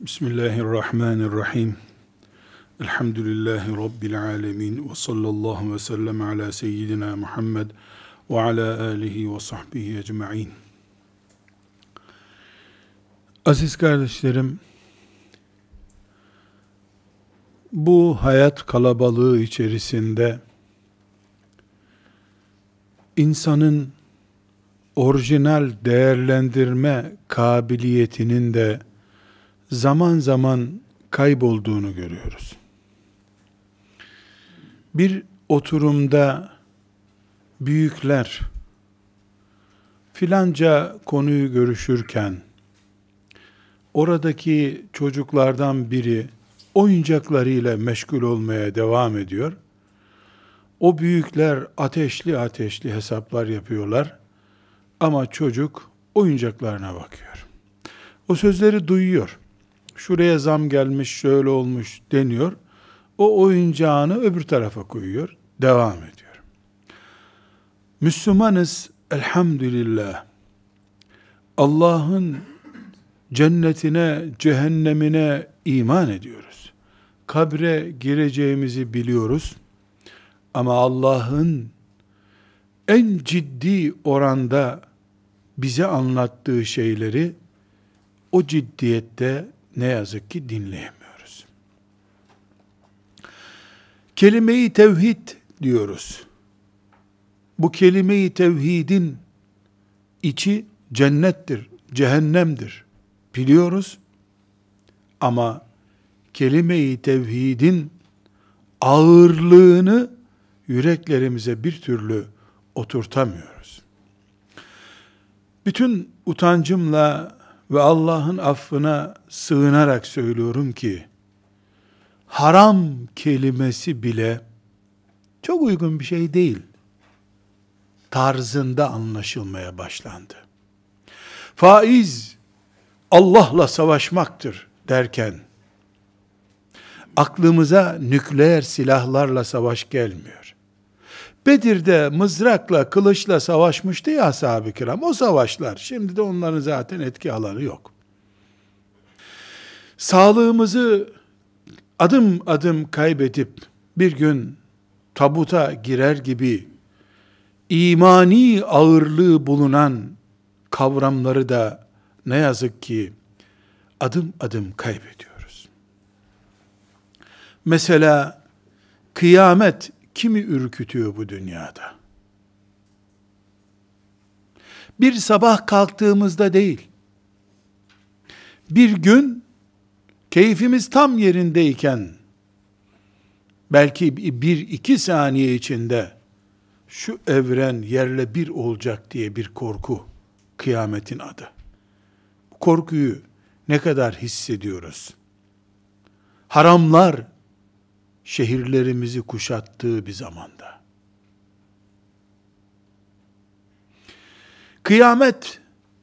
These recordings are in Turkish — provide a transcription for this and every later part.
Bismillahirrahmanirrahim. Elhamdülillahi Rabbil alemin. Ve sallallahu ve sellem ala seyyidina Muhammed ve ala alihi ve sahbihi ecma'in. Aziz kardeşlerim, bu hayat kalabalığı içerisinde insanın orijinal değerlendirme kabiliyetinin de zaman zaman kaybolduğunu görüyoruz. Bir oturumda büyükler filanca konuyu görüşürken oradaki çocuklardan biri oyuncaklarıyla meşgul olmaya devam ediyor. O büyükler ateşli ateşli hesaplar yapıyorlar ama çocuk oyuncaklarına bakıyor. O sözleri duyuyor. Şuraya zam gelmiş, şöyle olmuş deniyor. O oyuncağını öbür tarafa koyuyor, devam ediyor. Müslümanız elhamdülillah. Allah'ın cennetine, cehennemine iman ediyoruz. Kabre gireceğimizi biliyoruz. Ama Allah'ın en ciddi oranda bize anlattığı şeyleri o ciddiyette ne yazık ki dinleyemiyoruz. Kelime-i tevhid diyoruz. Bu kelime-i tevhidin içi cennettir, cehennemdir biliyoruz. Ama kelime-i tevhidin ağırlığını yüreklerimize bir türlü oturtamıyoruz. Bütün utancımla ve Allah'ın affına sığınarak söylüyorum ki, haram kelimesi bile çok uygun bir şey değil tarzında anlaşılmaya başlandı. Faiz Allah'la savaşmaktır derken, aklımıza nükleer silahlarla savaş gelmiyor. Bedir'de mızrakla, kılıçla savaşmıştı ya ashab-ı kiram. O savaşlar, şimdi de onların zaten etki alanı yok. Sağlığımızı adım adım kaybedip bir gün tabuta girer gibi imani ağırlığı bulunan kavramları da ne yazık ki adım adım kaybediyoruz. Mesela kıyamet kimi ürkütüyor bu dünyada? Bir sabah kalktığımızda değil, bir gün keyfimiz tam yerindeyken, belki bir iki saniye içinde şu evren yerle bir olacak diye bir korku, kıyametin adı. Bu korkuyu ne kadar hissediyoruz? Haramlar şehirlerimizi kuşattığı bir zamanda. Kıyamet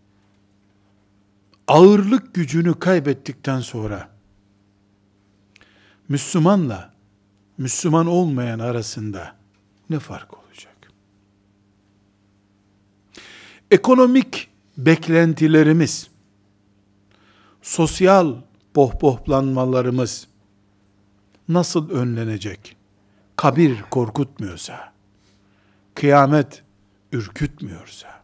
ağırlık gücünü kaybettikten sonra Müslümanla Müslüman olmayan arasında ne fark olacak? Ekonomik beklentilerimiz, sosyal pohpohlanmalarımız nasıl önlenecek? Kabir korkutmuyorsa, kıyamet ürkütmüyorsa,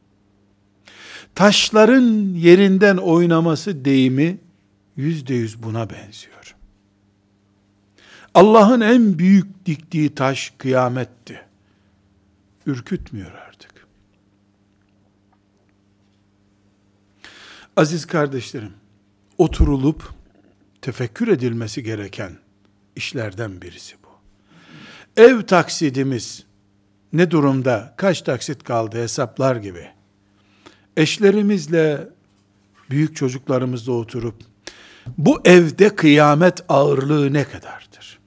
taşların yerinden oynaması deyimi %100 buna benziyor. Allah'ın en büyük diktiği taş kıyametti. Ürkütmüyor artık. Aziz kardeşlerim, oturulup tefekkür edilmesi gereken işlerden birisi bu. Ev taksidimiz ne durumda? Kaç taksit kaldı hesaplar gibi. Eşlerimizle, büyük çocuklarımızla oturup bu evde kıyamet ağırlığı ne kadardır?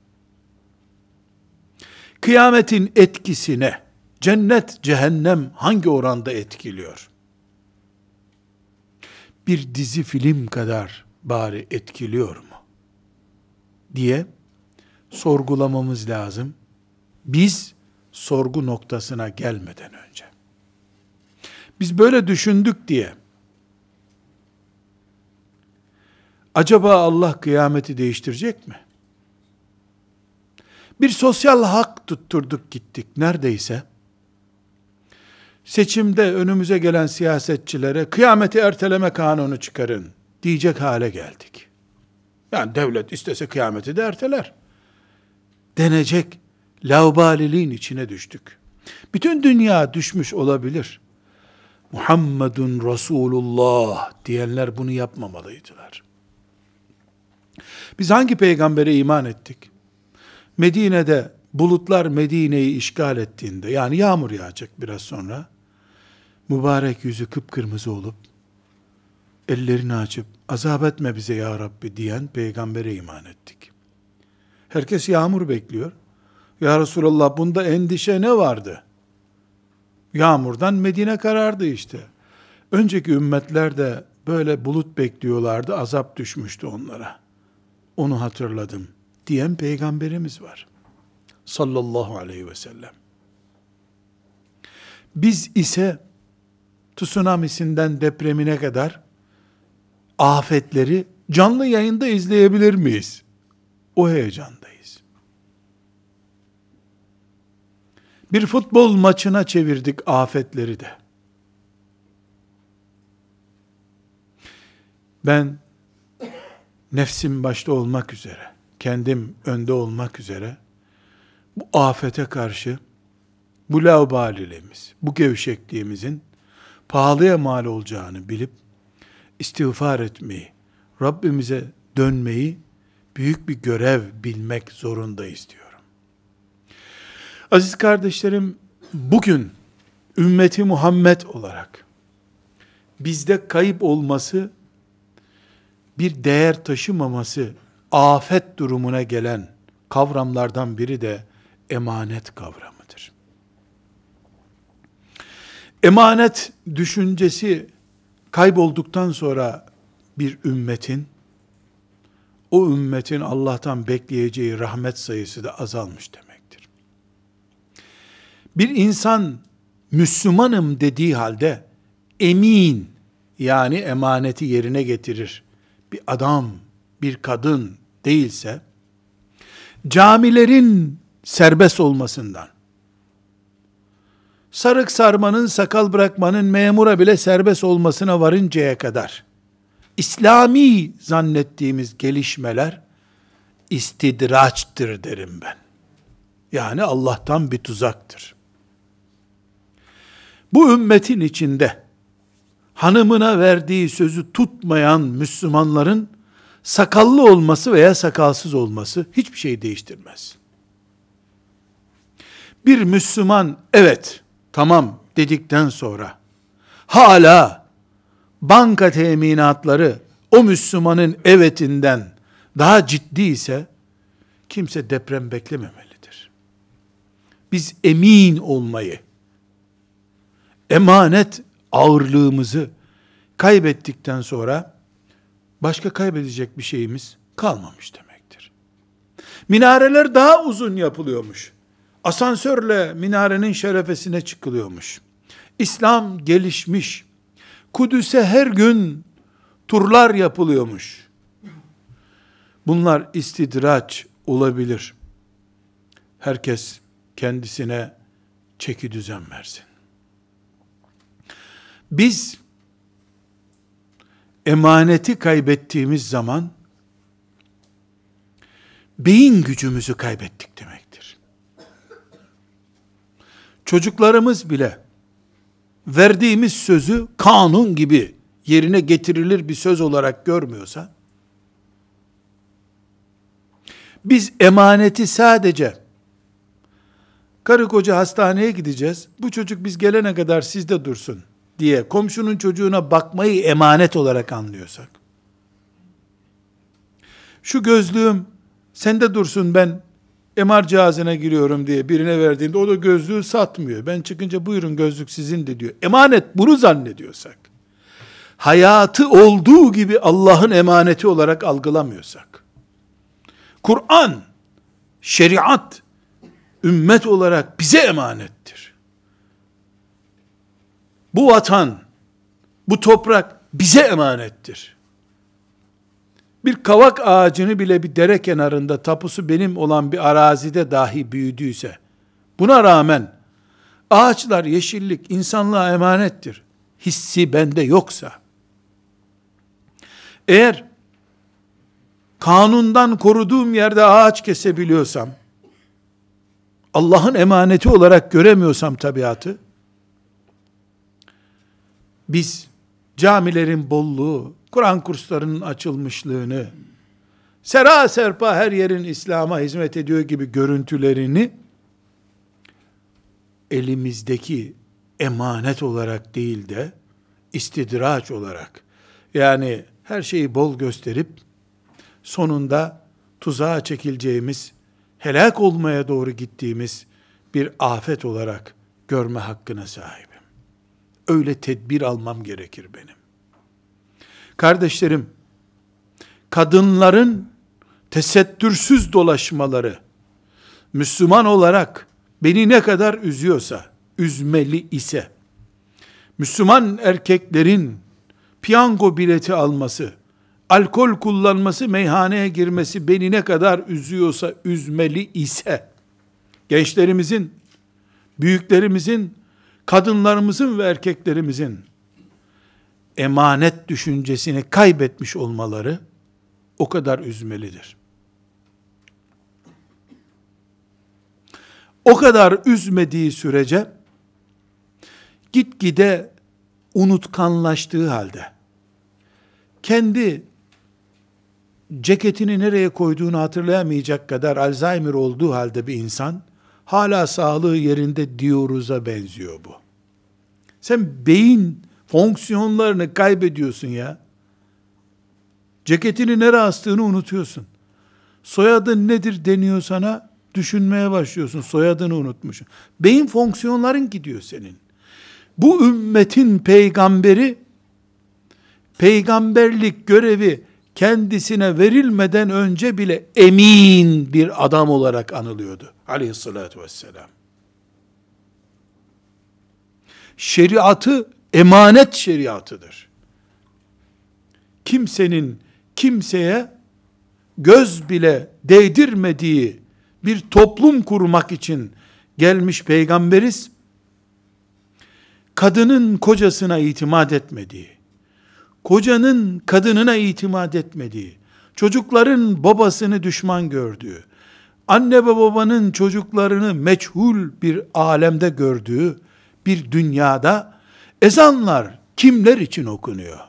Kıyametin etkisine cennet, cehennem hangi oranda etkiliyor? Bir dizi film kadar bari etkiliyor mu? Diye sorgulamamız lazım. Biz sorgu noktasına gelmeden önce. Biz böyle düşündük diye Acaba Allah kıyameti değiştirecek mi? Bir sosyal hak tutturduk gittik neredeyse. Seçimde önümüze gelen siyasetçilere kıyameti erteleme kanunu çıkarın diyecek hale geldik. Yani devlet istese kıyameti de erteler denecek laubaliliğin içine düştük. Bütün dünya düşmüş olabilir. Muhammedun Resulullah diyenler bunu yapmamalıydılar. Biz hangi peygambere iman ettik? Medine'de bulutlar Medine'yi işgal ettiğinde, yani yağmur yağacak biraz sonra, mübarek yüzü kıpkırmızı olup, ellerini açıp, azap etme bize ya Rabbi diyen peygambere iman ettik. Herkes yağmur bekliyor. Ya Resulallah, bunda endişe ne vardı? Yağmurdan Medine karardı işte. Önceki ümmetler de böyle bulut bekliyorlardı, azap düşmüştü onlara. Onu hatırladım diyen peygamberimiz var. Sallallahu aleyhi ve sellem. Biz ise tsunamisinden depremine kadar afetleri canlı yayında izleyebilir miyiz? O heyecandayız. Bir futbol maçına çevirdik afetleri de. Ben nefsim başta olmak üzere, kendim önde olmak üzere, bu afete karşı, bu laubaliliğimiz, bu gevşekliğimizin pahalıya mal olacağını bilip, istiğfar etmeyi, Rabbimize dönmeyi, büyük bir görev bilmek zorundayız diyorum. Aziz kardeşlerim, bugün, ümmeti Muhammed olarak, bizde kayıp olması, bir değer taşımaması, afet durumuna gelen kavramlardan biri de emanet kavramıdır. Emanet düşüncesi kaybolduktan sonra bir ümmetin, o ümmetin Allah'tan bekleyeceği rahmet sayısı da azalmış demektir. Bir insan Müslümanım dediği halde emin, yani emaneti yerine getirir bir adam, bir kadın değilse, camilerin serbest olmasından, sarık sarmanın, sakal bırakmanın memura bile serbest olmasına varıncaya kadar, İslami zannettiğimiz gelişmeler, istidraçtır derim ben. Yani Allah'tan bir tuzaktır. Bu ümmetin içinde, hanımına verdiği sözü tutmayan Müslümanların, sakallı olması veya sakalsız olması hiçbir şey değiştirmez. Bir Müslüman, evet, tamam dedikten sonra, hala banka teminatları o Müslümanın evetinden daha ciddi ise, kimse deprem beklememelidir. Biz emin olmayı, emanet ağırlığımızı kaybettikten sonra, başka kaybedecek bir şeyimiz kalmamış demektir. Minareler daha uzun yapılıyormuş. Asansörle minarenin şerefesine çıkılıyormuş. İslam gelişmiş. Kudüs'e her gün turlar yapılıyormuş. Bunlar istidraç olabilir. Herkes kendisine çeki düzen versin. Biz emaneti kaybettiğimiz zaman beyin gücümüzü kaybettik demektir. Çocuklarımız bile verdiğimiz sözü kanun gibi yerine getirilir bir söz olarak görmüyorsa, biz emaneti sadece karı koca hastaneye gideceğiz, bu çocuk biz gelene kadar sizde dursun diye komşunun çocuğuna bakmayı emanet olarak anlıyorsak, şu gözlüğüm sende dursun, ben MR cihazına giriyorum diye birine verdiğinde o da gözlüğü satmıyor, ben çıkınca buyurun gözlük sizin de diyor. Emanet bunu zannediyorsak, hayatı olduğu gibi Allah'ın emaneti olarak algılamıyorsak, Kur'an, şeriat, ümmet olarak bize emanettir. Bu vatan, bu toprak bize emanettir. Bir kavak ağacını bile bir dere kenarında, tapusu benim olan bir arazide dahi büyüdüyse, buna rağmen ağaçlar, yeşillik insanlığa emanettir hissi bende yoksa, eğer kanundan koruduğum yerde ağaç kesebiliyorsam, Allah'ın emaneti olarak göremiyorsam tabiatı, biz camilerin bolluğu, Kur'an kurslarının açılmışlığını, sera serpa her yerin İslam'a hizmet ediyor gibi görüntülerini, elimizdeki emanet olarak değil de, istidraç olarak, yani her şeyi bol gösterip, sonunda tuzağa çekileceğimiz, helak olmaya doğru gittiğimiz bir afet olarak görme hakkına sahibim. Öyle tedbir almam gerekir benim. Kardeşlerim, kadınların tesettürsüz dolaşmaları, Müslüman olarak beni ne kadar üzüyorsa, üzmeli ise, Müslüman erkeklerin piyango bileti alması, alkol kullanması, meyhaneye girmesi beni ne kadar üzüyorsa, üzmeli ise, gençlerimizin, büyüklerimizin, kadınlarımızın ve erkeklerimizin emanet düşüncesini kaybetmiş olmaları o kadar üzmelidir. O kadar üzmediği sürece gitgide unutkanlaştığı halde, kendi ceketini nereye koyduğunu hatırlayamayacak kadar Alzheimer olduğu halde bir insan, hala sağlığı yerinde diyoruza benziyor bu. Sen beyin fonksiyonlarını kaybediyorsun ya. Ceketini nereye astığını unutuyorsun. Soyadın nedir deniyor sana, düşünmeye başlıyorsun. Soyadını unutmuşsun. Beyin fonksiyonların gidiyor senin. Bu ümmetin peygamberi, peygamberlik görevi kendisine verilmeden önce bile emin bir adam olarak anılıyordu. Aleyhissalatü vesselam. Şeriatı emanet şeriatıdır. Kimsenin kimseye göz bile değdirmediği bir toplum kurmak için gelmiş peygamberiz. Kadının kocasına itimat etmediği, kocanın kadınına itimat etmediği, çocukların babasını düşman gördüğü, anne ve babanın çocuklarını meçhul bir alemde gördüğü bir dünyada ezanlar kimler için okunuyor?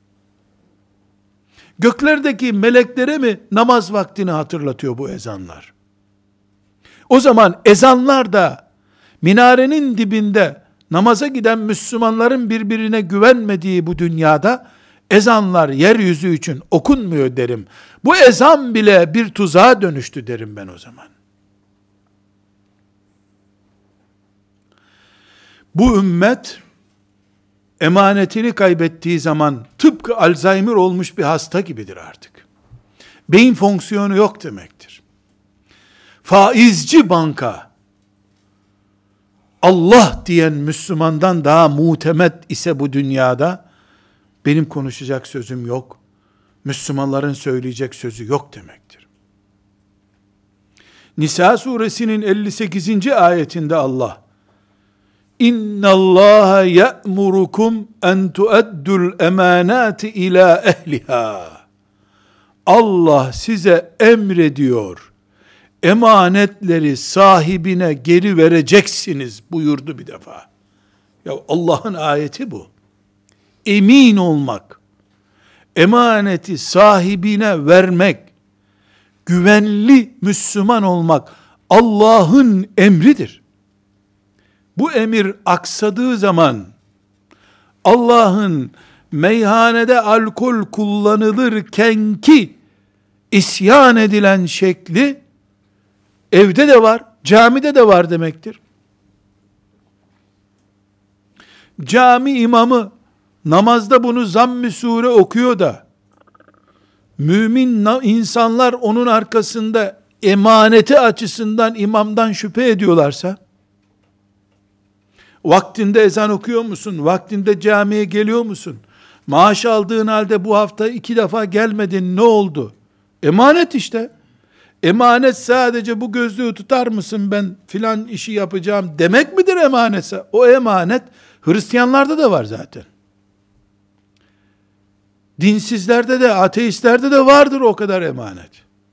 Göklerdeki meleklere mi namaz vaktini hatırlatıyor bu ezanlar? O zaman ezanlar da minarenin dibinde namaza giden Müslümanların birbirine güvenmediği bu dünyada ezanlar yeryüzü için okunmuyor derim. Bu ezan bile bir tuzağa dönüştü derim ben o zaman. Bu ümmet emanetini kaybettiği zaman tıpkı Alzheimer olmuş bir hasta gibidir artık. Beyin fonksiyonu yok demektir. Faizci banka, Allah diyen Müslümandan daha mutemet ise bu dünyada, benim konuşacak sözüm yok, Müslümanların söyleyecek sözü yok demektir. Nisa suresinin 58. ayetinde Allah, İnna Allah ya'murukum en tu'addul emanati ila ehliha. Allah size emrediyor, emanetleri sahibine geri vereceksiniz buyurdu bir defa. Ya Allah'ın ayeti bu. Emin olmak, emaneti sahibine vermek, güvenli Müslüman olmak Allah'ın emridir. Bu emir aksadığı zaman Allah'ın meyhanede alkol kullanılırken ki isyan edilen şekli evde de var, camide de var demektir. Cami imamı namazda bunu zamm-ı sure okuyor da mümin insanlar onun arkasında emaneti açısından imamdan şüphe ediyorlarsa, vaktinde ezan okuyor musun? Vaktinde camiye geliyor musun? Maaş aldığın halde bu hafta 2 defa gelmedin, ne oldu? Emanet işte. Emanet sadece bu gözlüğü tutar mısın, ben filan işi yapacağım demek midir emanetse? O emanet Hristiyanlarda da var zaten. Dinsizlerde de, ateistlerde de vardır o kadar emanet.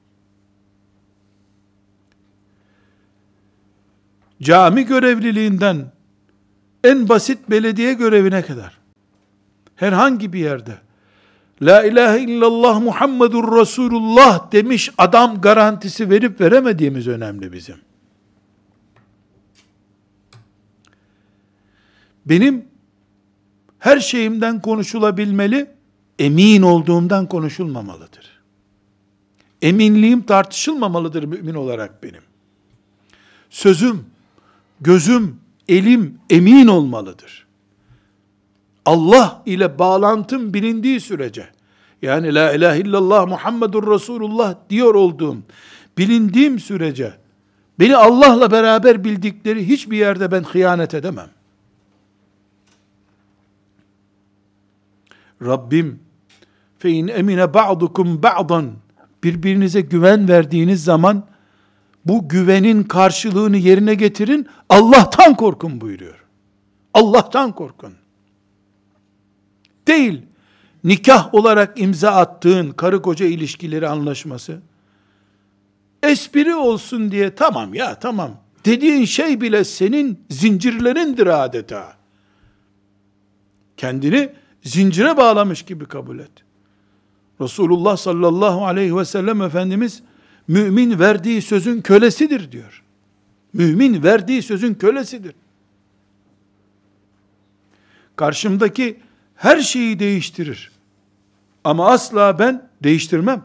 Cami görevliliğinden en basit belediye görevine kadar herhangi bir yerde La ilahe illallah Muhammedur Resulullah demiş adam garantisi verip veremediğimiz önemli bizim. Benim her şeyimden konuşulabilmeli, emin olduğumdan konuşulmamalıdır. Eminliğim tartışılmamalıdır mümin olarak benim. Sözüm, gözüm, elim emin olmalıdır. Allah ile bağlantım bilindiği sürece, yani la ilahe illallah Muhammedur Resulullah diyor olduğum, bilindiğim sürece, beni Allah'la beraber bildikleri hiçbir yerde ben hıyanet edemem. Rabbim, فَاِنْ اَمِنَ بَعْضُكُمْ بَعْضًا birbirinize güven verdiğiniz zaman, bu güvenin karşılığını yerine getirin, Allah'tan korkun buyuruyor. Allah'tan korkun. Değil, nikah olarak imza attığın karı koca ilişkileri anlaşması, espri olsun diye tamam ya tamam dediğin şey bile senin zincirlerindir adeta. Kendini zincire bağlamış gibi kabul et. Resulullah sallallahu aleyhi ve sellem Efendimiz, mümin verdiği sözün kölesidir diyor. Mümin verdiği sözün kölesidir. Karşımdaki her şeyi değiştirir. Ama asla ben değiştirmem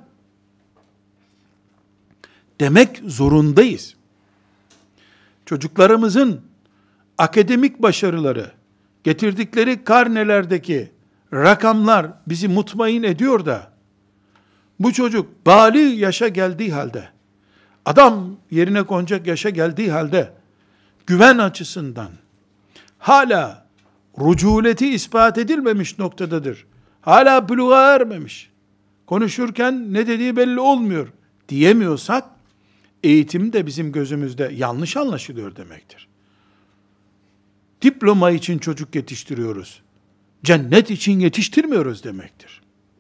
demek zorundayız. Çocuklarımızın akademik başarıları, getirdikleri karnelerdeki rakamlar bizi mutmain ediyor da, bu çocuk bâli yaşa geldiği halde, adam yerine konacak yaşa geldiği halde, güven açısından hala ruculeti ispat edilmemiş noktadadır. Hala buluğa ermemiş. Konuşurken ne dediği belli olmuyor diyemiyorsak, eğitim de bizim gözümüzde yanlış anlaşılıyor demektir. Diploma için çocuk yetiştiriyoruz, cennet için yetiştirmiyoruz demektir.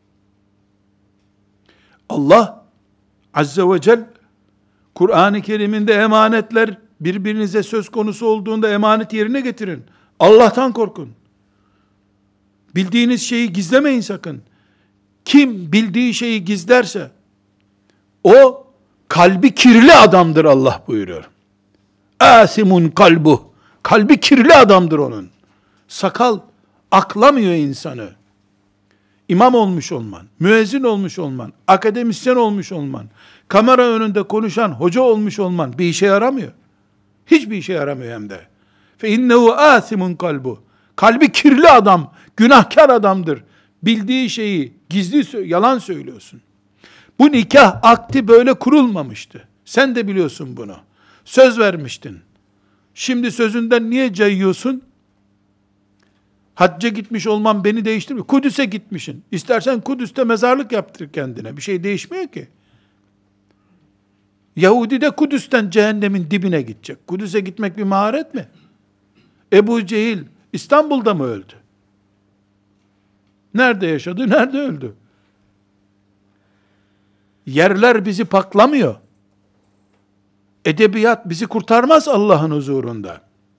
Allah Azze ve Celle Kur'an-ı Kerim'inde emanetler birbirinize söz konusu olduğunda emanet yerine getirin. Allah'tan korkun. Bildiğiniz şeyi gizlemeyin sakın. Kim bildiği şeyi gizlerse o kalbi kirli adamdır Allah buyuruyor. Asimun kalbu. Kalbi kirli adamdır onun. Sakal aklamıyor insanı. İmam olmuş olman, müezzin olmuş olman, akademisyen olmuş olman, kamera önünde konuşan hoca olmuş olman bir işe yaramıyor. Hiçbir işe yaramıyor hem de. فَاِنَّهُ آثِمٌ kalbu. Kalbi kirli adam, günahkar adamdır. Bildiği şeyi gizli, yalan söylüyorsun. Bu nikah akdi böyle kurulmamıştı. Sen de biliyorsun bunu. Söz vermiştin. Şimdi sözünden niye cayıyorsun? Hacca gitmiş olman beni değiştirmiyor. Kudüs'e gitmişsin. İstersen Kudüs'te mezarlık yaptır kendine. Bir şey değişmiyor ki. Yahudi de Kudüs'ten cehennemin dibine gidecek. Kudüs'e gitmek bir maharet mi? Ebu Cehil İstanbul'da mı öldü? Nerede yaşadı? Nerede öldü? Yerler bizi paklamıyor. Edebiyat bizi kurtarmaz Allah'ın huzurunda.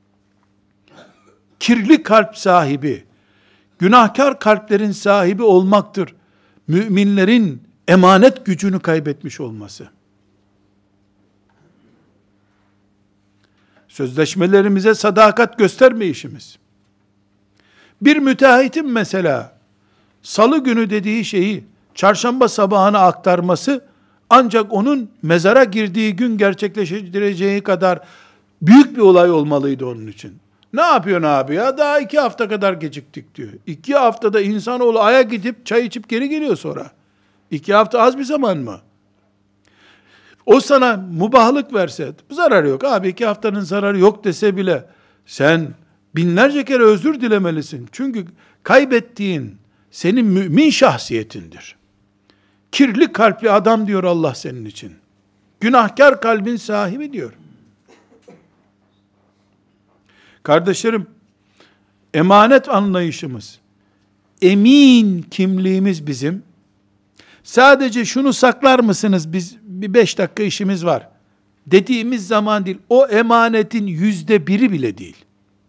Kirli kalp sahibi, günahkar kalplerin sahibi olmaktır müminlerin emanet gücünü kaybetmiş olması. Sözleşmelerimize sadakat göstermeyişimiz. Bir müteahhitin mesela salı günü dediği şeyi çarşamba sabahına aktarması ancak onun mezara girdiği gün gerçekleştireceği kadar büyük bir olay olmalıydı onun için. Ne yapıyorsun abi ya? Daha 2 hafta kadar geciktik diyor. 2 haftada insanoğlu Ay'a gidip çay içip geri geliyor sonra. 2 hafta az bir zaman mı? O sana mubahlık verse, zararı yok abi, 2 haftanın zararı yok dese bile, sen binlerce kere özür dilemelisin. Çünkü kaybettiğin senin mümin şahsiyetindir. Kirli kalpli adam diyor Allah senin için. Günahkar kalbin sahibi diyor. Kardeşlerim, emanet anlayışımız, emin kimliğimiz bizim, sadece şunu saklar mısınız, biz bir 5 dakika işimiz var dediğimiz zaman değil, o emanetin %1'i bile değil.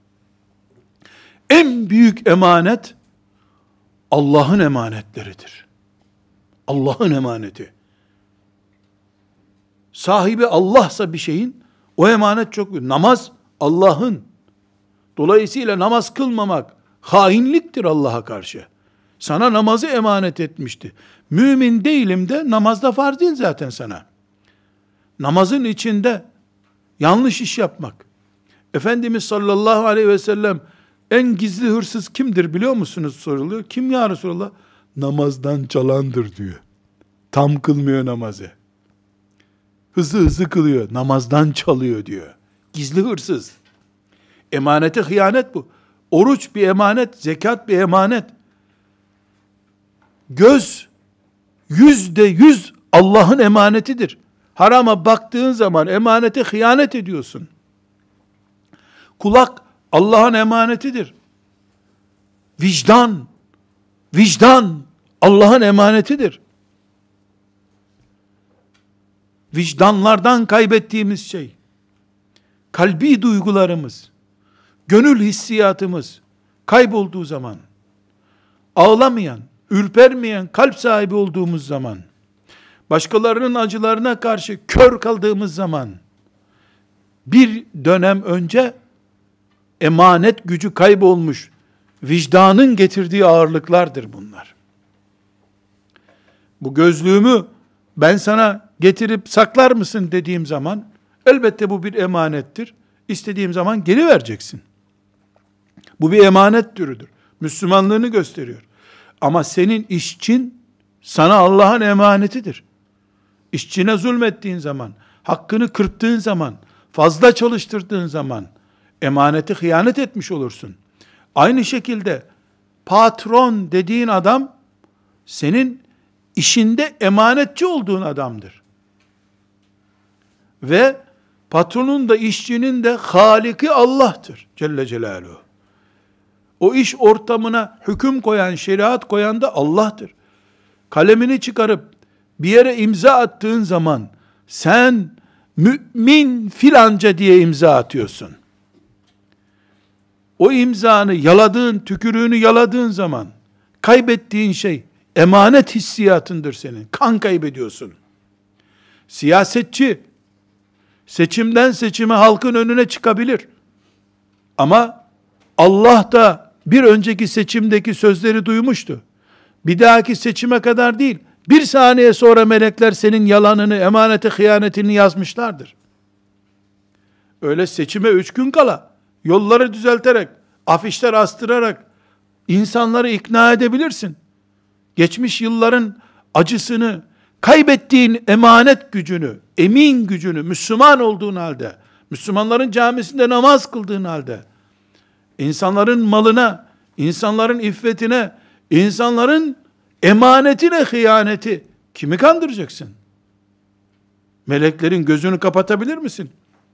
En büyük emanet, Allah'ın emanetleridir. Allah'ın emaneti. Sahibi Allah'sa bir şeyin, o emanet çok büyük. Namaz Allah'ın. Dolayısıyla namaz kılmamak hainliktir Allah'a karşı. Sana namazı emanet etmişti. Mümin değilim de namazda farz değil zaten sana. Namazın içinde yanlış iş yapmak. Efendimiz sallallahu aleyhi ve sellem en gizli hırsız kimdir biliyor musunuz soruluyor. Kim ya Resulallah? Namazdan çalandır diyor. Tam kılmıyor namazı. Hızlı kılıyor. Namazdan çalıyor diyor. Gizli hırsız. Emanete hıyanet bu. Oruç bir emanet, zekat bir emanet. Göz %100 Allah'ın emanetidir. Harama baktığın zaman emanete hıyanet ediyorsun. Kulak Allah'ın emanetidir. Vicdan Allah'ın emanetidir. Vicdanlardan kaybettiğimiz şey, kalbi duygularımız, gönül hissiyatımız kaybolduğu zaman, ağlamayan, ürpermeyen kalp sahibi olduğumuz zaman, başkalarının acılarına karşı kör kaldığımız zaman, bir dönem önce emanet gücü kaybolmuş, vicdanın getirdiği ağırlıklardır bunlar. Bu gözlüğümü ben sana getirip saklar mısın dediğim zaman, elbette bu bir emanettir. İstediğim zaman geri vereceksin. Bu bir emanet türüdür. Müslümanlığını gösteriyor. Ama senin işçin sana Allah'ın emanetidir. İşçine zulmettiğin zaman, hakkını kırptığın zaman, fazla çalıştırdığın zaman, emaneti hıyanet etmiş olursun. Aynı şekilde patron dediğin adam, senin işinde emanetçi olduğun adamdır. Ve patronun da işçinin de Haliki Allah'tır Celle Celaluhu. O iş ortamına hüküm koyan, şeriat koyan da Allah'tır. Kalemini çıkarıp bir yere imza attığın zaman sen mümin filanca diye imza atıyorsun. O imzanı yaladığın, tükürüğünü yaladığın zaman kaybettiğin şey emanet hissiyatındır senin. Kan kaybediyorsun. Siyasetçi seçimden seçime halkın önüne çıkabilir. Ama Allah da bir önceki seçimdeki sözleri duymuştu. Bir dahaki seçime kadar değil, bir saniye sonra melekler senin yalanını, emanete hıyanetini yazmışlardır. Öyle seçime 3 gün kala, yolları düzelterek, afişler astırarak, insanları ikna edebilirsin. Geçmiş yılların acısını, kaybettiğin emanet gücünü, emin gücünü, Müslüman olduğun halde, Müslümanların camisinde namaz kıldığın halde, insanların malına, insanların iffetine, insanların emanetine hıyaneti, kimi kandıracaksın? Meleklerin gözünü kapatabilir misin?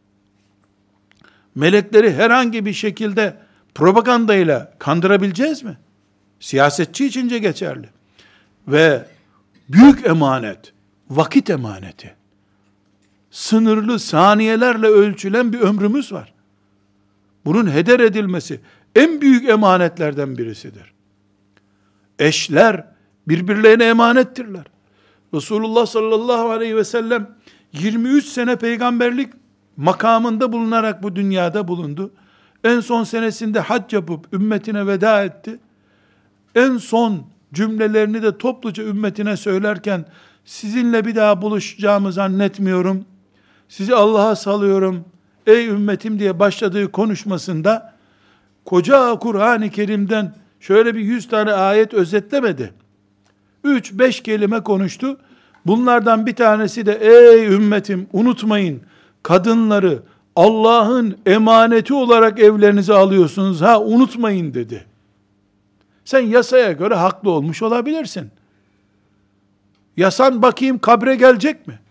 Melekleri herhangi bir şekilde propagandayla kandırabileceğiz mi? Siyasetçi içince geçerli. Ve büyük emanet, vakit emaneti. Sınırlı saniyelerle ölçülen bir ömrümüz var. Bunun heder edilmesi en büyük emanetlerden birisidir. Eşler birbirlerine emanettirler. Resulullah sallallahu aleyhi ve sellem 23 sene peygamberlik makamında bulunarak bu dünyada bulundu. En son senesinde hac yapıp ümmetine veda etti. En son cümlelerini de topluca ümmetine söylerken, sizinle bir daha buluşacağımı zannetmiyorum, sizi Allah'a salıyorum, ey ümmetim diye başladığı konuşmasında, koca Kur'an-ı Kerim'den şöyle bir 100 tane ayet özetlemedi. 3-5 kelime konuştu. Bunlardan bir tanesi de, ey ümmetim unutmayın, kadınları Allah'ın emaneti olarak evlerinize alıyorsunuz, ha unutmayın dedi. Sen yasaya göre haklı olmuş olabilirsin. Yasan bakayım kabre gelecek mi?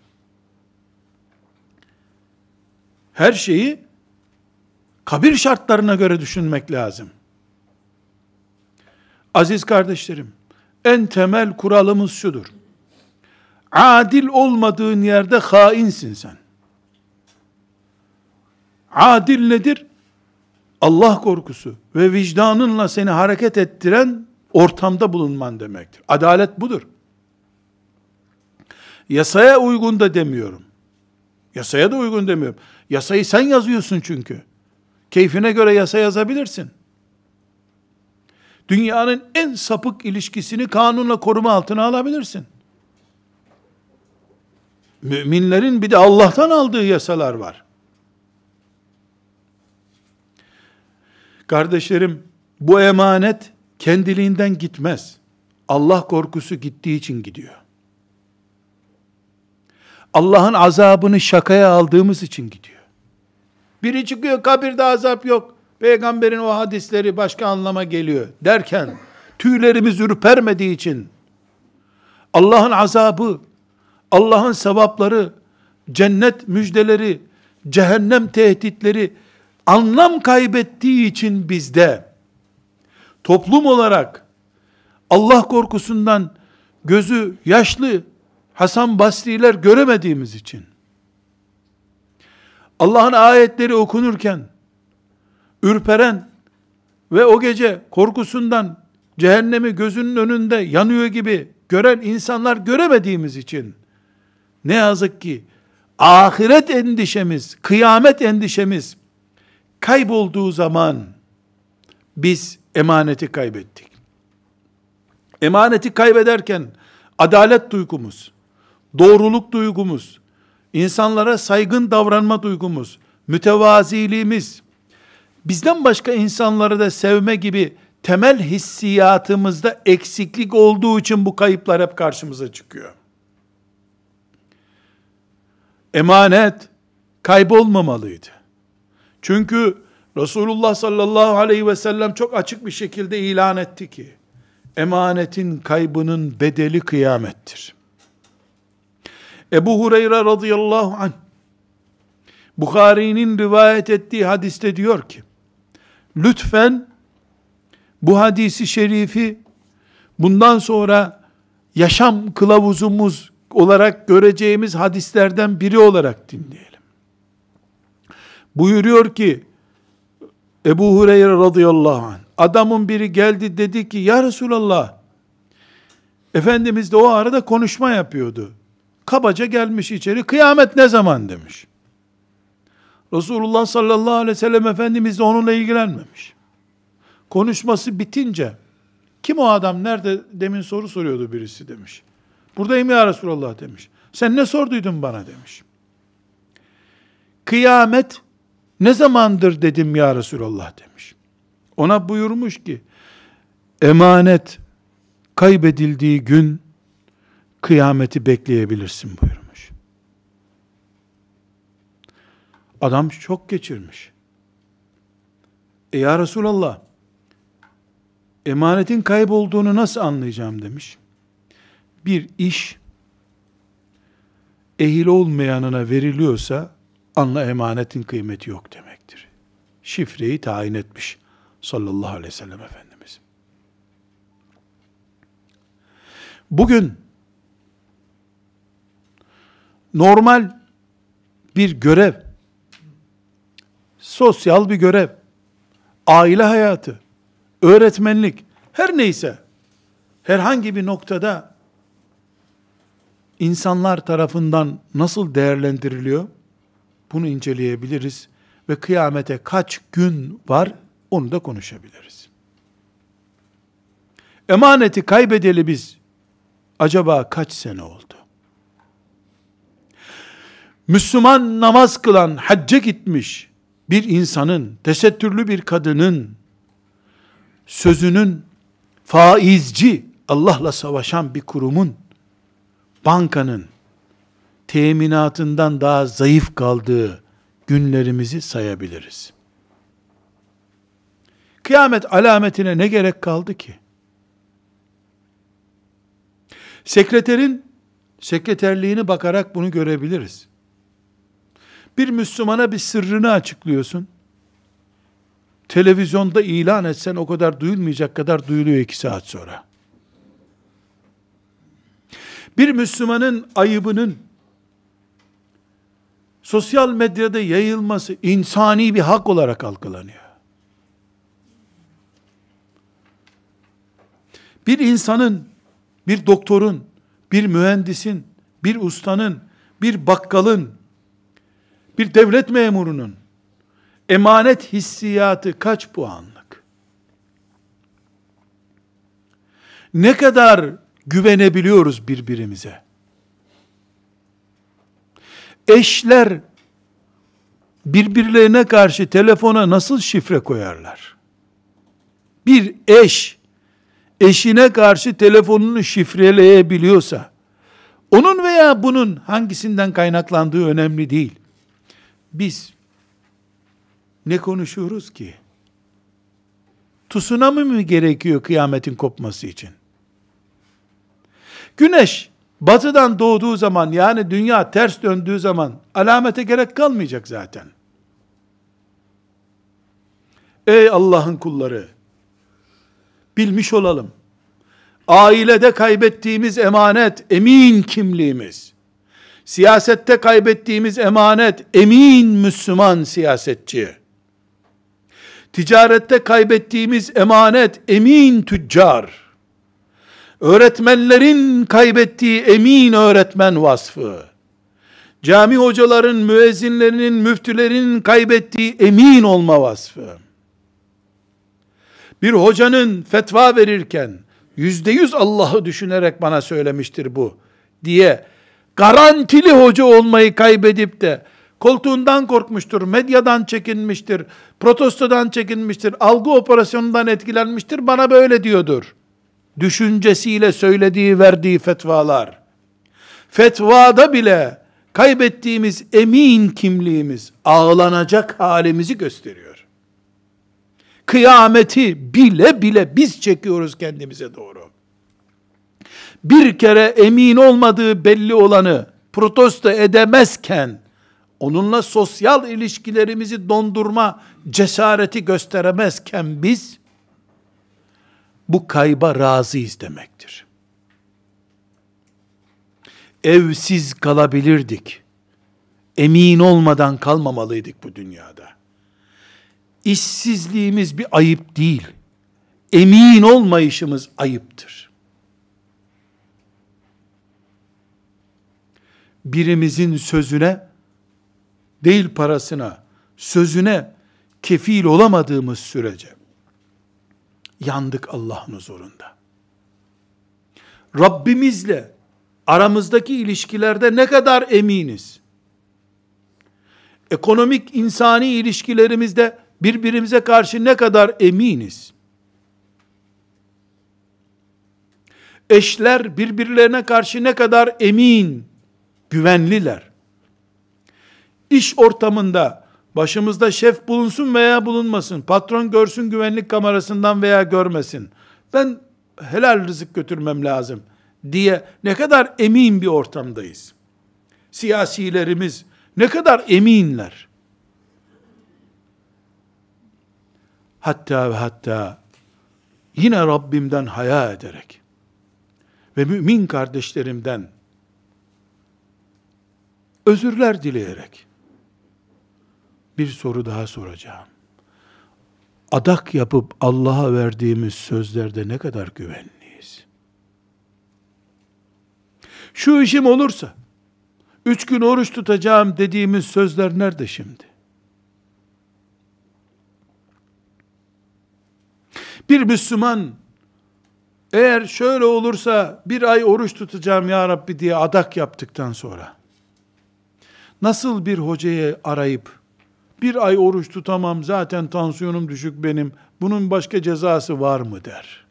Her şeyi kabir şartlarına göre düşünmek lazım. Aziz kardeşlerim, en temel kuralımız şudur: adil olmadığın yerde hainsin sen. Adil nedir? Allah korkusu ve vicdanınla seni hareket ettiren ortamda bulunman demektir. Adalet budur. Yasaya uygun da demiyorum. Yasaya da uygun demiyorum. Yasayı sen yazıyorsun çünkü. Keyfine göre yasa yazabilirsin. Dünyanın en sapık ilişkisini kanunla koruma altına alabilirsin. Müminlerin bir de Allah'tan aldığı yasalar var. Kardeşlerim, bu emanet kendiliğinden gitmez. Allah korkusu gittiği için gidiyor. Allah'ın azabını şakaya aldığımız için gidiyor. Biri çıkıyor, kabirde azap yok, peygamberin o hadisleri başka anlama geliyor derken, tüylerimiz ürpermediği için, Allah'ın azabı, Allah'ın sevapları, cennet müjdeleri, cehennem tehditleri anlam kaybettiği için bizde, toplum olarak Allah korkusundan gözü yaşlı Hasan Basri'ler göremediğimiz için, Allah'ın ayetleri okunurken ürperen ve o gece korkusundan cehennemi gözünün önünde yanıyor gibi gören insanlar göremediğimiz için, ne yazık ki ahiret endişemiz, kıyamet endişemiz kaybolduğu zaman biz emaneti kaybettik. Emaneti kaybederken adalet duygumuz, doğruluk duygumuz, insanlara saygın davranma duygumuz, mütevaziliğimiz, bizden başka insanları da sevme gibi temel hissiyatımızda eksiklik olduğu için bu kayıplar hep karşımıza çıkıyor. Emanet kaybolmamalıydı. Çünkü Resulullah sallallahu aleyhi ve sellem çok açık bir şekilde ilan etti ki, emanetin kaybının bedeli kıyamettir. Ebu Hureyre radıyallahu anh, Bukhari'nin rivayet ettiği hadiste diyor ki, lütfen bu hadisi şerifi bundan sonra yaşam kılavuzumuz olarak göreceğimiz hadislerden biri olarak dinleyelim. Buyuruyor ki Ebu Hureyre radıyallahu anh, adamın biri geldi dedi ki, ya Resulallah, Efendimiz de o arada konuşma yapıyordu. Kabaca gelmiş içeri, kıyamet ne zaman demiş. Resulullah sallallahu aleyhi ve sellem Efendimiz de onunla ilgilenmemiş. Konuşması bitince, kim o adam, nerede, demin soru soruyordu birisi demiş. Buradayım ya Resulallah demiş. Sen ne sorduydun bana demiş. Kıyamet ne zamandır dedim ya Resulallah demiş. Ona buyurmuş ki, emanet kaybedildiği gün kıyameti bekleyebilirsin buyurmuş. Adam şok geçirmiş. Ya Resulallah, emanetin kaybolduğunu nasıl anlayacağım demiş. Bir iş ehil olmayanına veriliyorsa anla emanetin kıymeti yok demektir. Şifreyi tayin etmiş sallallahu aleyhi ve sellem Efendimiz. Bugün normal bir görev, sosyal bir görev, aile hayatı, öğretmenlik, her neyse, herhangi bir noktada insanlar tarafından nasıl değerlendiriliyor? Bunu inceleyebiliriz ve kıyamete kaç gün var onu da konuşabiliriz. Emaneti kaybedeli biz acaba kaç sene oldu? Müslüman namaz kılan, hacca gitmiş bir insanın, tesettürlü bir kadının sözünün faizci, Allah'la savaşan bir kurumun, bankanın teminatından daha zayıf kaldığı günlerimizi sayabiliriz. Kıyamet alametine ne gerek kaldı ki? Sekreterin sekreterliğini bakarak bunu görebiliriz. Bir Müslümana bir sırrını açıklıyorsun. Televizyonda ilan etsen o kadar duyulmayacak kadar duyuluyor 2 saat sonra. Bir Müslümanın ayıbının sosyal medyada yayılması insani bir hak olarak algılanıyor. Bir insanın, bir doktorun, bir mühendisin, bir ustanın, bir bakkalın, bir devlet memurunun emanet hissiyatı kaç puanlık? Ne kadar güvenebiliyoruz birbirimize? Eşler birbirlerine karşı telefona nasıl şifre koyarlar? Bir eş, eşine karşı telefonunu şifreleyebiliyorsa, onun veya bunun hangisinden kaynaklandığı önemli değil. Biz ne konuşuyoruz ki? Tsunami mı gerekiyor kıyametin kopması için? Güneş batıdan doğduğu zaman, yani dünya ters döndüğü zaman alamete gerek kalmayacak zaten. Ey Allah'ın kulları, bilmiş olalım. Ailede kaybettiğimiz emanet, emin kimliğimiz. Siyasette kaybettiğimiz emanet, emin Müslüman siyasetçi. Ticarette kaybettiğimiz emanet, emin tüccar. Öğretmenlerin kaybettiği emin öğretmen vasfı. Cami hocaların, müezzinlerinin, müftülerin kaybettiği emin olma vasfı. Bir hocanın fetva verirken, %100 Allah'ı düşünerek bana söylemiştir bu diye garantili hoca olmayı kaybedip de koltuğundan korkmuştur, medyadan çekinmiştir, protestodan çekinmiştir, algı operasyonundan etkilenmiştir, bana böyle diyordur düşüncesiyle söylediği, verdiği fetvalar, fetvada bile kaybettiğimiz emin kimliğimiz, ağlanacak halimizi gösteriyor. Kıyameti bile bile biz çekiyoruz kendimize doğru. Bir kere emin olmadığı belli olanı protesto edemezken, onunla sosyal ilişkilerimizi dondurma cesareti gösteremezken biz, bu kayba razıyız demektir. Evsiz kalabilirdik. Emin olmadan kalmamalıydık bu dünyada. İşsizliğimiz bir ayıp değil. Emin olmayışımız ayıptır. Birimizin sözüne, değil parasına, sözüne kefil olamadığımız sürece yandık Allah'ın huzurunda. Rabbimizle aramızdaki ilişkilerde ne kadar eminiz? Ekonomik, insani ilişkilerimizde birbirimize karşı ne kadar eminiz? Eşler birbirlerine karşı ne kadar emin, güvenliler? İş ortamında başımızda şef bulunsun veya bulunmasın, patron görsün güvenlik kamerasından veya görmesin, ben helal rızık götürmem lazım diye ne kadar emin bir ortamdayız? Siyasilerimiz ne kadar eminler? Hatta ve hatta yine Rabbimden haya ederek ve mümin kardeşlerimden özürler dileyerek bir soru daha soracağım. Adak yapıp Allah'a verdiğimiz sözlerde ne kadar güvenliyiz? Şu işim olursa 3 gün oruç tutacağım dediğimiz sözler nerede şimdi? Bir Müslüman eğer şöyle olursa 1 ay oruç tutacağım ya Rabbi diye adak yaptıktan sonra nasıl bir hocayı arayıp 1 ay oruç tutamam, zaten tansiyonum düşük benim, bunun başka cezası var mı der.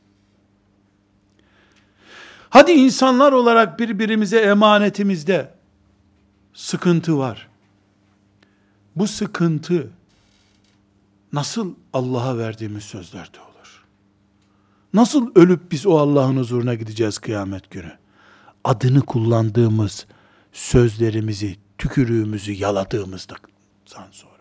Hadi insanlar olarak birbirimize emanetimizde sıkıntı var. Bu sıkıntı nasıl Allah'a verdiğimiz sözlerde olur? Nasıl ölüp biz o Allah'ın huzuruna gideceğiz kıyamet günü? adını kullandığımız sözlerimizi, tükürüğümüzü yaladığımızdan sonra.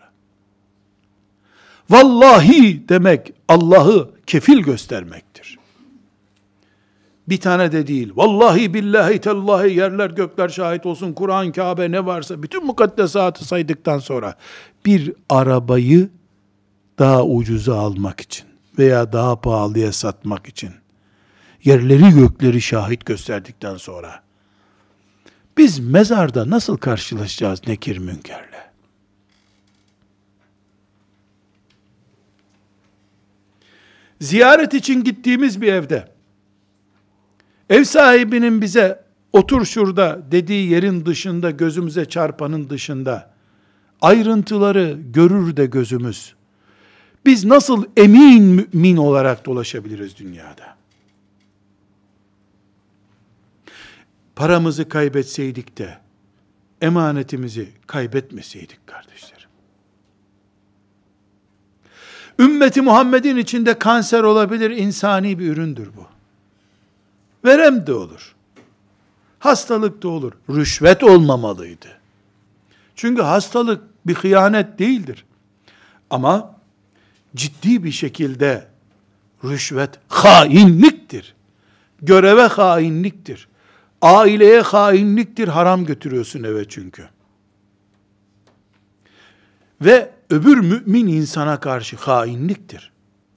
Vallahi demek Allah'ı kefil göstermektir. Bir tane de değil. Vallahi billahi tellahi yerler gökler şahit olsun, Kur'an, Kabe ne varsa bütün mukaddesatı saydıktan sonra bir arabayı daha ucuza almak için veya daha pahalıya satmak için yerleri gökleri şahit gösterdikten sonra biz mezarda nasıl karşılaşacağız nekir münkerle? Ziyaret için gittiğimiz bir evde ev sahibinin bize otur şurada dediği yerin dışında, gözümüze çarpanın dışında ayrıntıları görür de gözümüz, biz nasıl emin mümin olarak dolaşabiliriz dünyada? Paramızı kaybetseydik de emanetimizi kaybetmeseydik kardeşlerim. Ümmeti Muhammed'in içinde kanser olabilir, insani bir üründür bu. Verem de olur. Hastalık da olur. Rüşvet olmamalıydı. Çünkü hastalık bir hıyanet değildir. Ama ciddi bir şekilde rüşvet hainliktir. Göreve hainliktir. Aileye hainliktir. Haram götürüyorsun eve çünkü. Ve öbür mümin insana karşı hainliktir.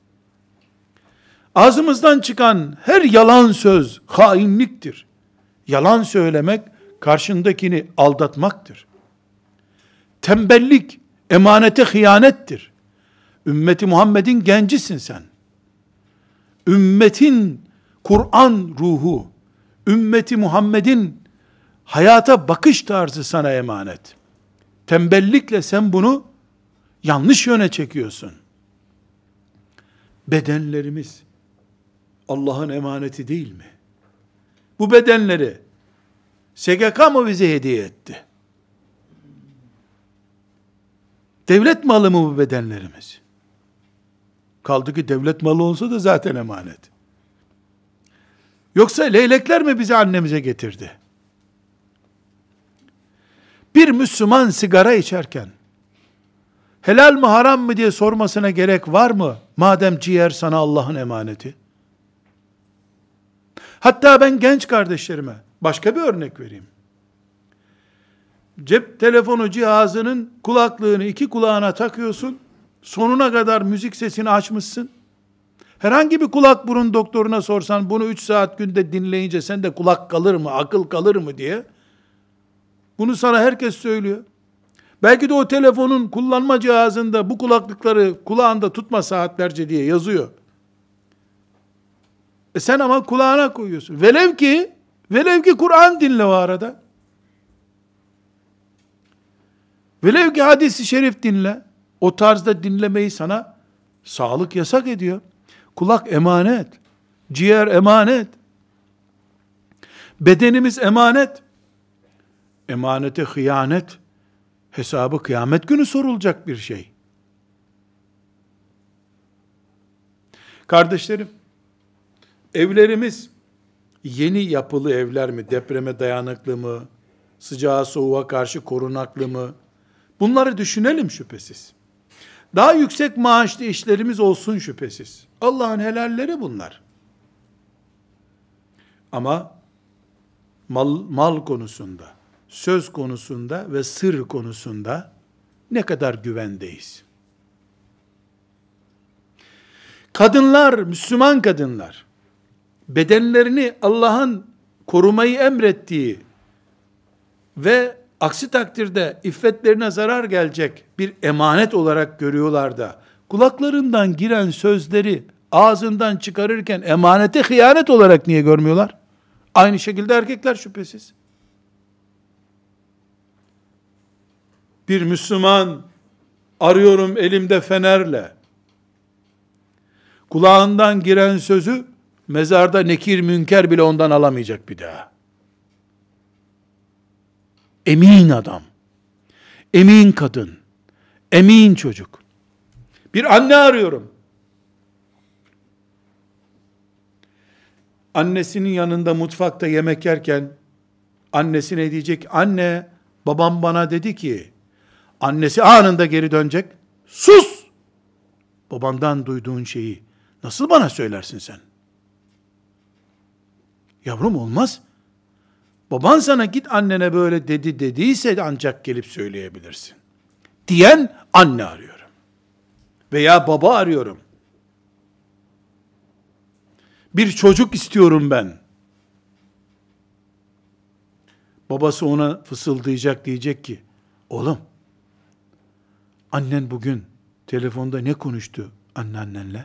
Ağzımızdan çıkan her yalan söz hainliktir. Yalan söylemek karşındakini aldatmaktır. Tembellik emanete hıyanettir. Ümmeti Muhammed'in gencisin sen. Ümmetin Kur'an ruhu, ümmeti Muhammed'in hayata bakış tarzı sana emanet. Tembellikle sen bunu yanlış yöne çekiyorsun. Bedenlerimiz Allah'ın emaneti değil mi? Bu bedenleri SGK mı bize hediye etti? Devlet malı mı bu bedenlerimiz? Kaldı ki devlet malı olsa da zaten emanet. Yoksa leylekler mi bizi annemize getirdi? Bir Müslüman sigara içerken helal mı haram mı diye sormasına gerek var mı? Madem ciğer sana Allah'ın emaneti. Hatta ben genç kardeşlerime başka bir örnek vereyim. Cep telefonu cihazının kulaklığını iki kulağına takıyorsun. Sonuna kadar müzik sesini açmışsın. Herhangi bir kulak burun doktoruna sorsan bunu 3 saat günde dinleyince sende kulak kalır mı, akıl kalır mı diye. Bunu sana herkes söylüyor. Belki de o telefonun kullanma cihazında bu kulaklıkları kulağında tutma saatlerce diye yazıyor. Sen ama kulağına koyuyorsun. Velev ki Kur'an dinle o arada. Velev ki hadis-i şerif dinle. O tarzda dinlemeyi sana sağlık yasak ediyor. Kulak emanet. Ciğer emanet. Bedenimiz emanet. Emanete hıyanet, hesabı kıyamet günü sorulacak bir şey. Kardeşlerim, evlerimiz yeni yapılı evler mi, depreme dayanıklı mı, sıcağa soğuğa karşı korunaklı mı? Bunları düşünelim şüphesiz. Daha yüksek maaşlı işlerimiz olsun şüphesiz. Allah'ın helalleri bunlar. Ama mal konusunda, söz konusunda ve sır konusunda ne kadar güvendeyiz? Kadınlar, Müslüman kadınlar, bedenlerini Allah'ın korumayı emrettiği ve aksi takdirde iffetlerine zarar gelecek bir emanet olarak görüyorlar da, kulaklarından giren sözleri ağzından çıkarırken emanete hıyanet olarak niye görmüyorlar? Aynı şekilde erkekler şüphesiz. Bir Müslüman, arıyorum elimde fenerle, kulağından giren sözü, mezarda nekir münker bile ondan alamayacak bir daha. Emin adam, emin kadın, emin çocuk. Bir anne arıyorum. Annesinin yanında mutfakta yemek yerken, Annesine diyecek, anne, babam bana dedi ki, annesi anında geri dönecek. Sus! Babandan duyduğun şeyi nasıl bana söylersin sen? Yavrum olmaz. Baban sana git annene böyle dedi dediyse ancak gelip söyleyebilirsin. Diyen anne arıyorum. Veya baba arıyorum. Bir çocuk istiyorum ben. Babası ona fısıldayacak, diyecek ki, oğlum, annen bugün telefonda ne konuştu anneannenle?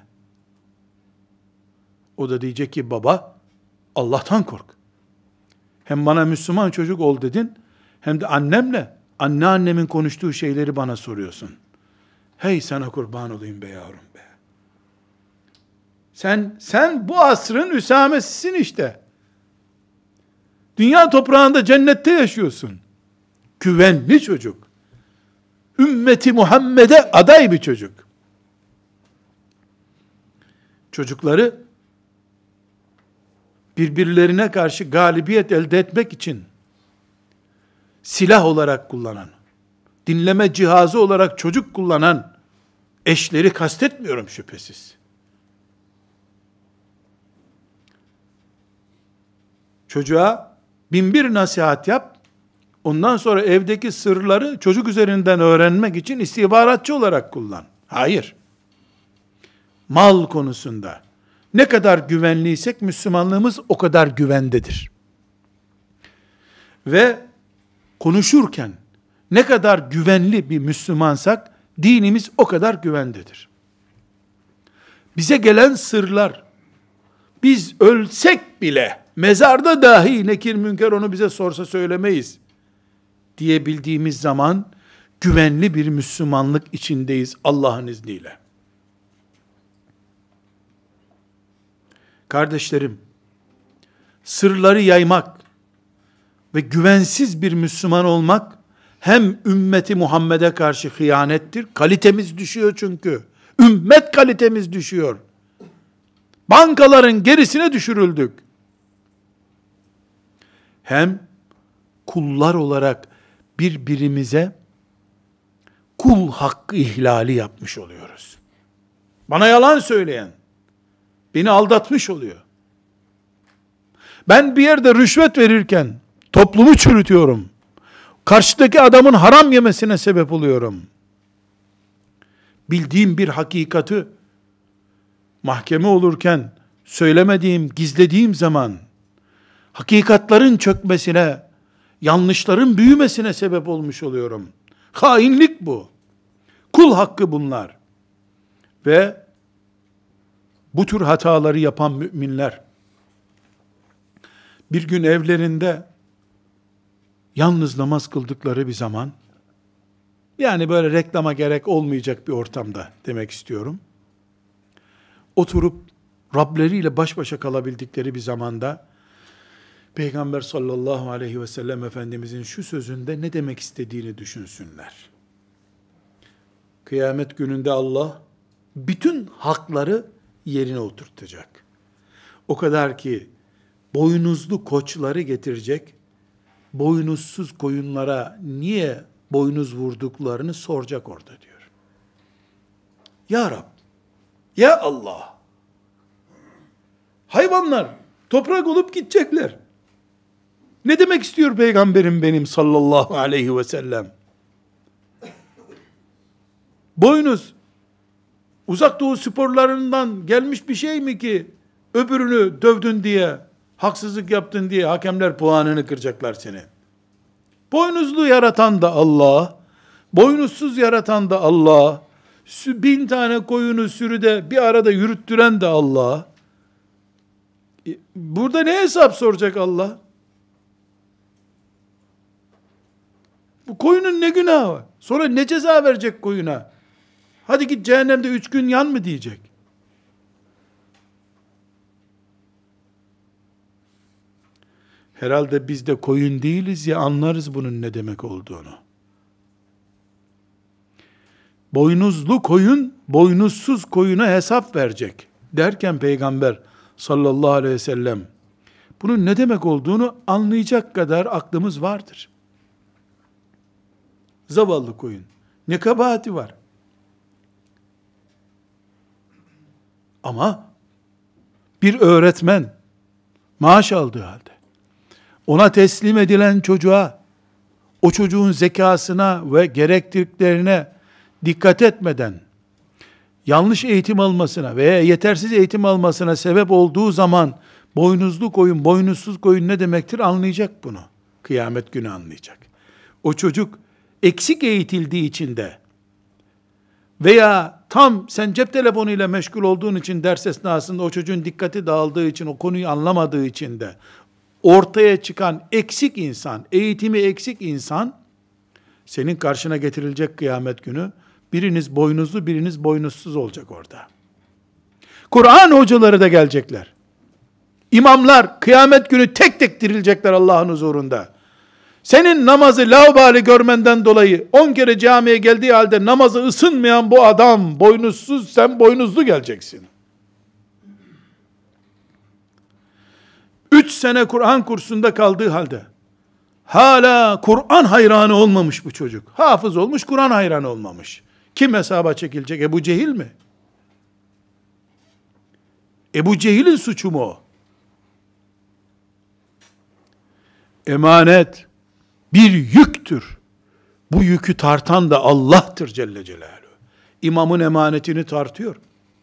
O da diyecek ki, baba, Allah'tan kork. Hem bana Müslüman çocuk ol dedin, hem de anneannemin konuştuğu şeyleri bana soruyorsun. Hey sana kurban olayım be yavrum be. Sen bu asrın Üsamesisin işte. Dünya toprağında cennette yaşıyorsun. Güvenli çocuk. Ümmeti Muhammed'e aday bir çocuk. Çocukları birbirlerine karşı galibiyet elde etmek için silah olarak kullanan, dinleme cihazı olarak çocuk kullanan eşleri kastetmiyorum şüphesiz. Çocuğa 1001 nasihat yap, ondan sonra evdeki sırları çocuk üzerinden öğrenmek için istihbaratçı olarak kullan. Hayır. Mal konusunda ne kadar güvenliysek Müslümanlığımız o kadar güvendedir. Ve konuşurken ne kadar güvenli bir Müslümansak dinimiz o kadar güvendedir. Bize gelen sırlar, biz ölsek bile mezarda dahi nekir münker onu bize sorsa söylemeyiz diyebildiğimiz zaman güvenli bir Müslümanlık içindeyiz Allah'ın izniyle. Kardeşlerim, sırları yaymak ve güvensiz bir Müslüman olmak hem ümmeti Muhammed'e karşı hıyanettir. Kalitemiz düşüyor çünkü. Ümmet kalitemiz düşüyor. Bankaların gerisine düşürüldük. Hem kullar olarak birbirimize kul hakkı ihlali yapmış oluyoruz. Bana yalan söyleyen beni aldatmış oluyor. Ben bir yerde rüşvet verirken toplumu çürütüyorum. Karşıdaki adamın haram yemesine sebep oluyorum. Bildiğim bir hakikati mahkeme olurken söylemediğim, gizlediğim zaman hakikatların çökmesine, yanlışların büyümesine sebep olmuş oluyorum. Hainlik bu. Kul hakkı bunlar. Ve bu tür hataları yapan müminler bir gün evlerinde yalnız namaz kıldıkları bir zaman, yani böyle reklama gerek olmayacak bir ortamda demek istiyorum, oturup Rableriyle baş başa kalabildikleri bir zamanda Peygamber sallallahu aleyhi ve sellem Efendimizin şu sözünde ne demek istediğini düşünsünler. Kıyamet gününde Allah bütün hakları yerine oturtacak. O kadar ki boynuzlu koçları getirecek, boynuzsuz koyunlara niye boynuz vurduklarını soracak orada diyor. Ya Rab, ya Allah, hayvanlar toprak olup gidecekler. Ne demek istiyor peygamberim benim sallallahu aleyhi ve sellem? Boynuz, uzak doğu sporlarından gelmiş bir şey mi ki öbürünü dövdün diye, haksızlık yaptın diye hakemler puanını kıracaklar seni? Boynuzlu yaratan da Allah, boynuzsuz yaratan da Allah, 1000 tane koyunu sürüde bir arada yürüttüren de Allah. Burada ne hesap soracak Allah? Bu koyunun ne günahı var? Sonra ne ceza verecek koyuna? Hadi git cehennemde 3 gün yan mı diyecek? Herhalde biz de koyun değiliz ya, anlarız bunun ne demek olduğunu. Boynuzlu koyun, boynuzsuz koyuna hesap verecek derken Peygamber sallallahu aleyhi ve sellem bunun ne demek olduğunu anlayacak kadar aklımız vardır. Zavallı koyun. Ne kabahati var? Ama bir öğretmen maaş aldığı halde ona teslim edilen çocuğa, o çocuğun zekasına ve gerekliliklerine dikkat etmeden yanlış eğitim almasına veya yetersiz eğitim almasına sebep olduğu zaman boynuzlu koyun, boynuzsuz koyun ne demektir anlayacak bunu. Kıyamet günü anlayacak. O çocuk eksik eğitildiği için de veya tam sen cep telefonuyla meşgul olduğun için ders esnasında o çocuğun dikkati dağıldığı için, o konuyu anlamadığı için de ortaya çıkan eksik insan, eğitimi eksik insan, senin karşına getirilecek kıyamet günü, biriniz boynuzlu, biriniz boynuzsuz olacak orada. Kur'an hocaları da gelecekler. İmamlar kıyamet günü tek tek dirilecekler Allah'ın huzurunda. Senin namazı laubali görmenden dolayı 10 kere camiye geldiği halde namazı ısınmayan bu adam boynuzsuz, sen boynuzlu geleceksin. 3 sene Kur'an kursunda kaldığı halde hala Kur'an hayranı olmamış bu çocuk. Hafız olmuş, Kur'an hayranı olmamış. Kim hesaba çekilecek? Ebu Cehil mi? Ebu Cehil'in suçu mu o? Emanet bir yüktür. Bu yükü tartan da Allah'tır Celle Celaluhu. İmamın emanetini tartıyor.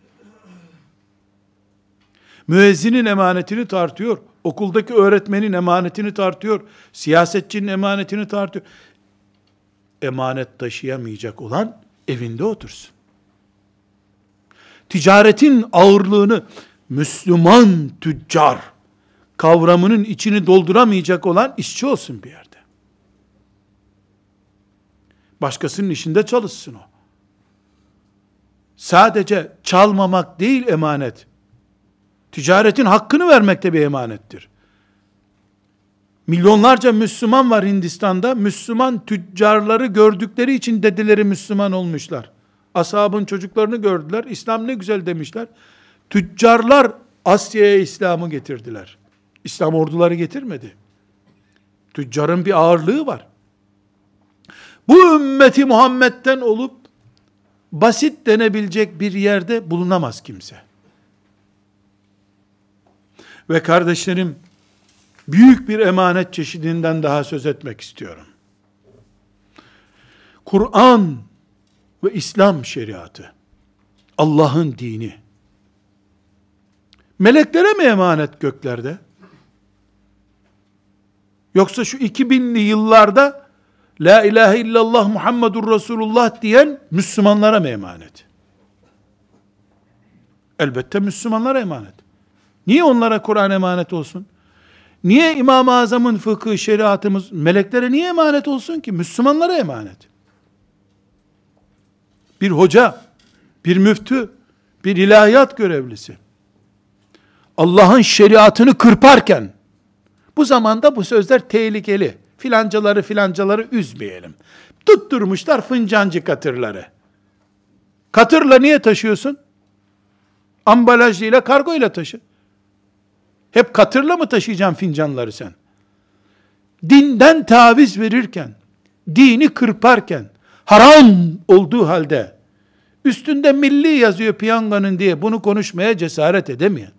Müezzinin emanetini tartıyor. Okuldaki öğretmenin emanetini tartıyor. Siyasetçinin emanetini tartıyor. Emanet taşıyamayacak olan evinde otursun. Ticaretin ağırlığını Müslüman tüccar kavramının içini dolduramayacak olan işçi olsun bir yerde. Başkasının işinde çalışsın o. Sadece çalmamak değil emanet. Ticaretin hakkını vermek de bir emanettir. Milyonlarca Müslüman var Hindistan'da. Müslüman tüccarları gördükleri için dedeleri Müslüman olmuşlar. Ashabın çocuklarını gördüler. İslam ne güzel demişler. Tüccarlar Asya'ya İslam'ı getirdiler. İslam orduları getirmedi. Tüccarın bir ağırlığı var. Bu ümmeti Muhammed'den olup basit denebilecek bir yerde bulunamaz kimse. Ve kardeşlerim, büyük bir emanet çeşidinden daha söz etmek istiyorum. Kur'an ve İslam şeriatı, Allah'ın dini, meleklere mi emanet göklerde? Yoksa şu 2000'li yıllarda La ilahe illallah Muhammedur Resulullah diyen Müslümanlara mı emanet? Elbette Müslümanlara emanet. Niye onlara Kur'an emanet olsun? Niye İmam-ı Azam'ın fıkhı, şeriatımız meleklere niye emanet olsun ki? Müslümanlara emanet. Bir hoca, bir müftü, bir ilahiyat görevlisi Allah'ın şeriatını kırparken, bu zamanda bu sözler tehlikeli. Filancaları üzmeyelim. Tutturmuşlar fincancı katırları. Katırla niye taşıyorsun? Ambalajıyla, kargoyla taşı. Hep katırla mı taşıyacaksın fincanları sen? Dinden taviz verirken, dini kırparken, haram olduğu halde, üstünde milli yazıyor piyangonun diye bunu konuşmaya cesaret edemeyen,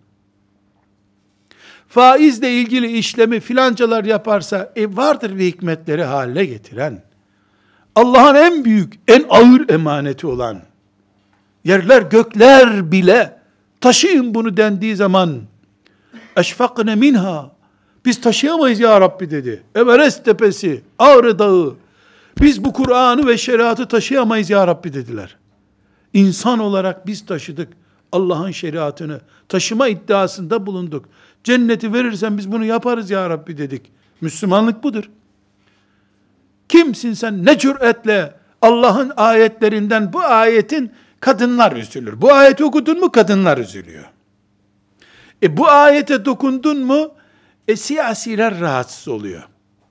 faizle ilgili işlemi filancalar yaparsa, vardır bir hikmetleri haline getiren, Allah'ın en büyük, en ağır emaneti olan, yerler gökler bile, taşıyın bunu dendiği zaman, eşfakne minha, biz taşıyamayız ya Rabbi dedi. Everest tepesi, Ağrı dağı, biz bu Kur'an'ı ve şeriatı taşıyamayız ya Rabbi dediler. İnsan olarak biz taşıdık. Allah'ın şeriatını taşıma iddiasında bulunduk. Cenneti verirsen biz bunu yaparız ya Rabbi dedik. Müslümanlık budur. Kimsin sen, ne cüretle Allah'ın ayetlerinden bu ayetin kadınlar üzülür. Bu ayeti okudun mu kadınlar üzülüyor. Bu ayete dokundun mu siyasiler rahatsız oluyor.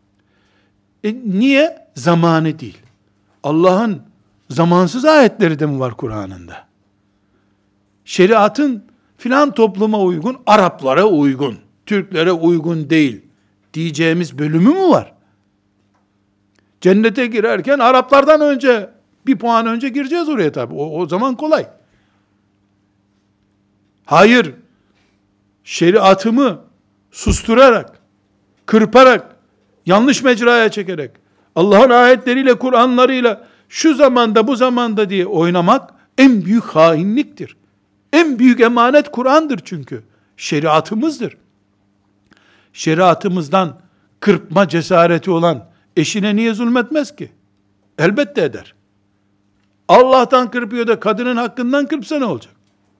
Niye? Zamanı değil. Allah'ın zamansız ayetleri de mi var Kur'an'ında? Şeriatın filan topluma uygun, Araplara uygun. Türklere uygun değil diyeceğimiz bölümü mü var? Cennete girerken Araplardan önce, bir puan önce gireceğiz oraya tabi. O zaman kolay. Hayır, şeriatımı susturarak, kırparak, yanlış mecraya çekerek, Allah'ın ayetleriyle, Kur'anlarıyla şu zamanda, bu zamanda diye oynamak en büyük hainliktir. En büyük emanet Kur'an'dır çünkü. Şeriatımızdır. Şeriatımızdan kırpma cesareti olan eşine niye zulmetmez ki? Elbette eder. Allah'tan kırpıyor da kadının hakkından kırpsa ne olacak?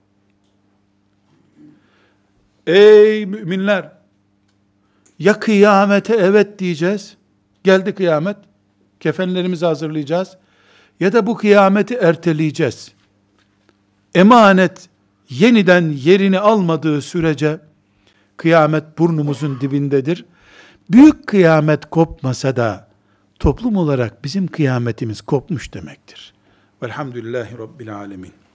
Ey müminler! Ya kıyamete evet diyeceğiz, geldi kıyamet, kefenlerimizi hazırlayacağız, ya da bu kıyameti erteleyeceğiz. Emanet yeniden yerini almadığı sürece, kıyamet burnumuzun dibindedir. Büyük kıyamet kopmasa da, toplum olarak bizim kıyametimiz kopmuş demektir. Velhamdülillahi Rabbil alemin.